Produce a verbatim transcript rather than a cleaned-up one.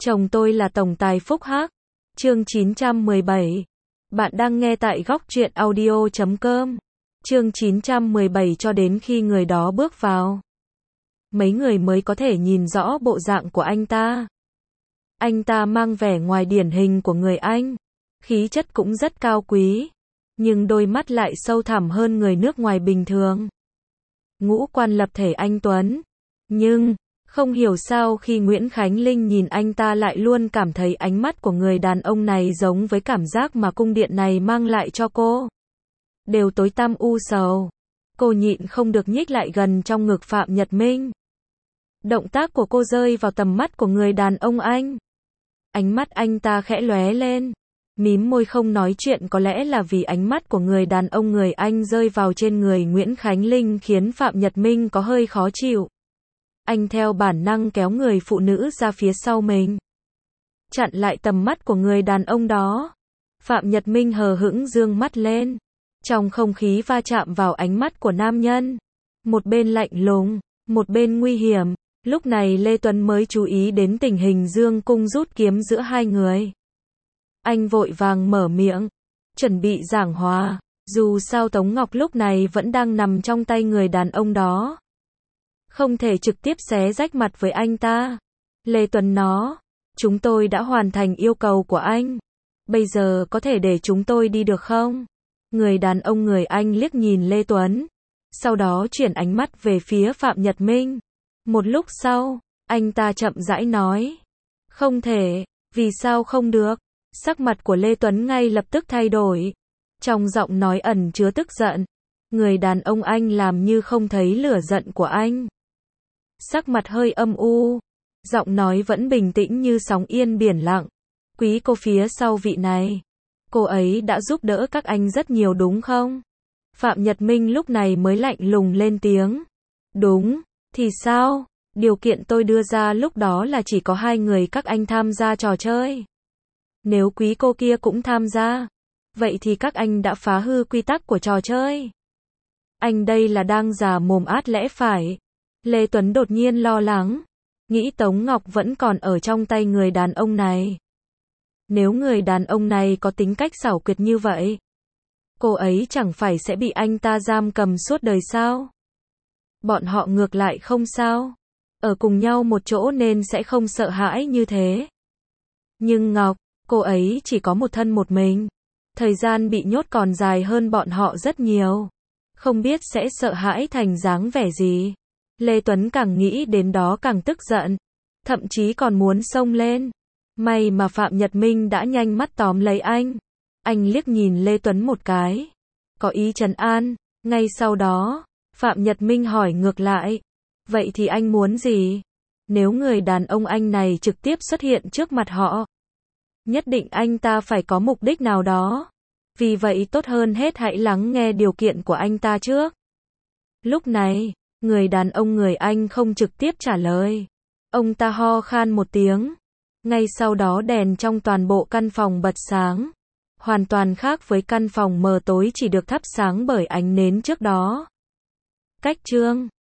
Chồng tôi là tổng tài phúc hắc. Chương chín trăm mười bảy. Bạn đang nghe tại góc truyện audio chấm com. Chương chín trăm mười bảy cho đến khi người đó bước vào. Mấy người mới có thể nhìn rõ bộ dạng của anh ta. Anh ta mang vẻ ngoài điển hình của người Anh. Khí chất cũng rất cao quý. Nhưng đôi mắt lại sâu thẳm hơn người nước ngoài bình thường. Ngũ quan lập thể anh Tuấn. Nhưng, không hiểu sao khi Nguyễn Khánh Linh nhìn anh ta lại luôn cảm thấy ánh mắt của người đàn ông này giống với cảm giác mà cung điện này mang lại cho cô. Đều tối tăm u sầu. Cô nhịn không được nhích lại gần trong ngực Phạm Nhật Minh. Động tác của cô rơi vào tầm mắt của người đàn ông Anh. Ánh mắt anh ta khẽ lóe lên. Mím môi không nói chuyện, có lẽ là vì ánh mắt của người đàn ông người Anh rơi vào trên người Nguyễn Khánh Linh khiến Phạm Nhật Minh có hơi khó chịu. Anh theo bản năng kéo người phụ nữ ra phía sau mình. Chặn lại tầm mắt của người đàn ông đó. Phạm Nhật Minh hờ hững dương mắt lên. Trong không khí va chạm vào ánh mắt của nam nhân. Một bên lạnh lùng, một bên nguy hiểm. Lúc này Lê Tuấn mới chú ý đến tình hình dương cung rút kiếm giữa hai người. Anh vội vàng mở miệng, chuẩn bị giảng hòa. Dù sao Tống Ngọc lúc này vẫn đang nằm trong tay người đàn ông đó. Không thể trực tiếp xé rách mặt với anh ta. Lê Tuấn nói, chúng tôi đã hoàn thành yêu cầu của anh. Bây giờ có thể để chúng tôi đi được không? Người đàn ông người Anh liếc nhìn Lê Tuấn. Sau đó chuyển ánh mắt về phía Phạm Nhật Minh. Một lúc sau, anh ta chậm rãi nói. Không thể, vì sao không được? Sắc mặt của Lê Tuấn ngay lập tức thay đổi. Trong giọng nói ẩn chứa tức giận. Người đàn ông Anh làm như không thấy lửa giận của anh. Sắc mặt hơi âm u. Giọng nói vẫn bình tĩnh như sóng yên biển lặng. Quý cô phía sau vị này. Cô ấy đã giúp đỡ các anh rất nhiều đúng không? Phạm Nhật Minh lúc này mới lạnh lùng lên tiếng. Đúng, thì sao? Điều kiện tôi đưa ra lúc đó là chỉ có hai người các anh tham gia trò chơi. Nếu quý cô kia cũng tham gia, vậy thì các anh đã phá hư quy tắc của trò chơi. Anh đây là đang giả mồm át lẽ phải. Lê Tuấn đột nhiên lo lắng. Nghĩ Tống Ngọc vẫn còn ở trong tay người đàn ông này. Nếu người đàn ông này có tính cách xảo quyệt như vậy, cô ấy chẳng phải sẽ bị anh ta giam cầm suốt đời sao? Bọn họ ngược lại không sao. Ở cùng nhau một chỗ nên sẽ không sợ hãi như thế. Nhưng Ngọc, cô ấy chỉ có một thân một mình. Thời gian bị nhốt còn dài hơn bọn họ rất nhiều. Không biết sẽ sợ hãi thành dáng vẻ gì. Lê Tuấn càng nghĩ đến đó càng tức giận. Thậm chí còn muốn xông lên. May mà Phạm Nhật Minh đã nhanh mắt tóm lấy anh. Anh liếc nhìn Lê Tuấn một cái. Có ý trấn an. Ngay sau đó, Phạm Nhật Minh hỏi ngược lại. Vậy thì anh muốn gì? Nếu người đàn ông Anh này trực tiếp xuất hiện trước mặt họ, nhất định anh ta phải có mục đích nào đó. Vì vậy tốt hơn hết hãy lắng nghe điều kiện của anh ta trước. Lúc này, người đàn ông người Anh không trực tiếp trả lời. Ông ta ho khan một tiếng. Ngay sau đó đèn trong toàn bộ căn phòng bật sáng. Hoàn toàn khác với căn phòng mờ tối chỉ được thắp sáng bởi ánh nến trước đó. Cách chương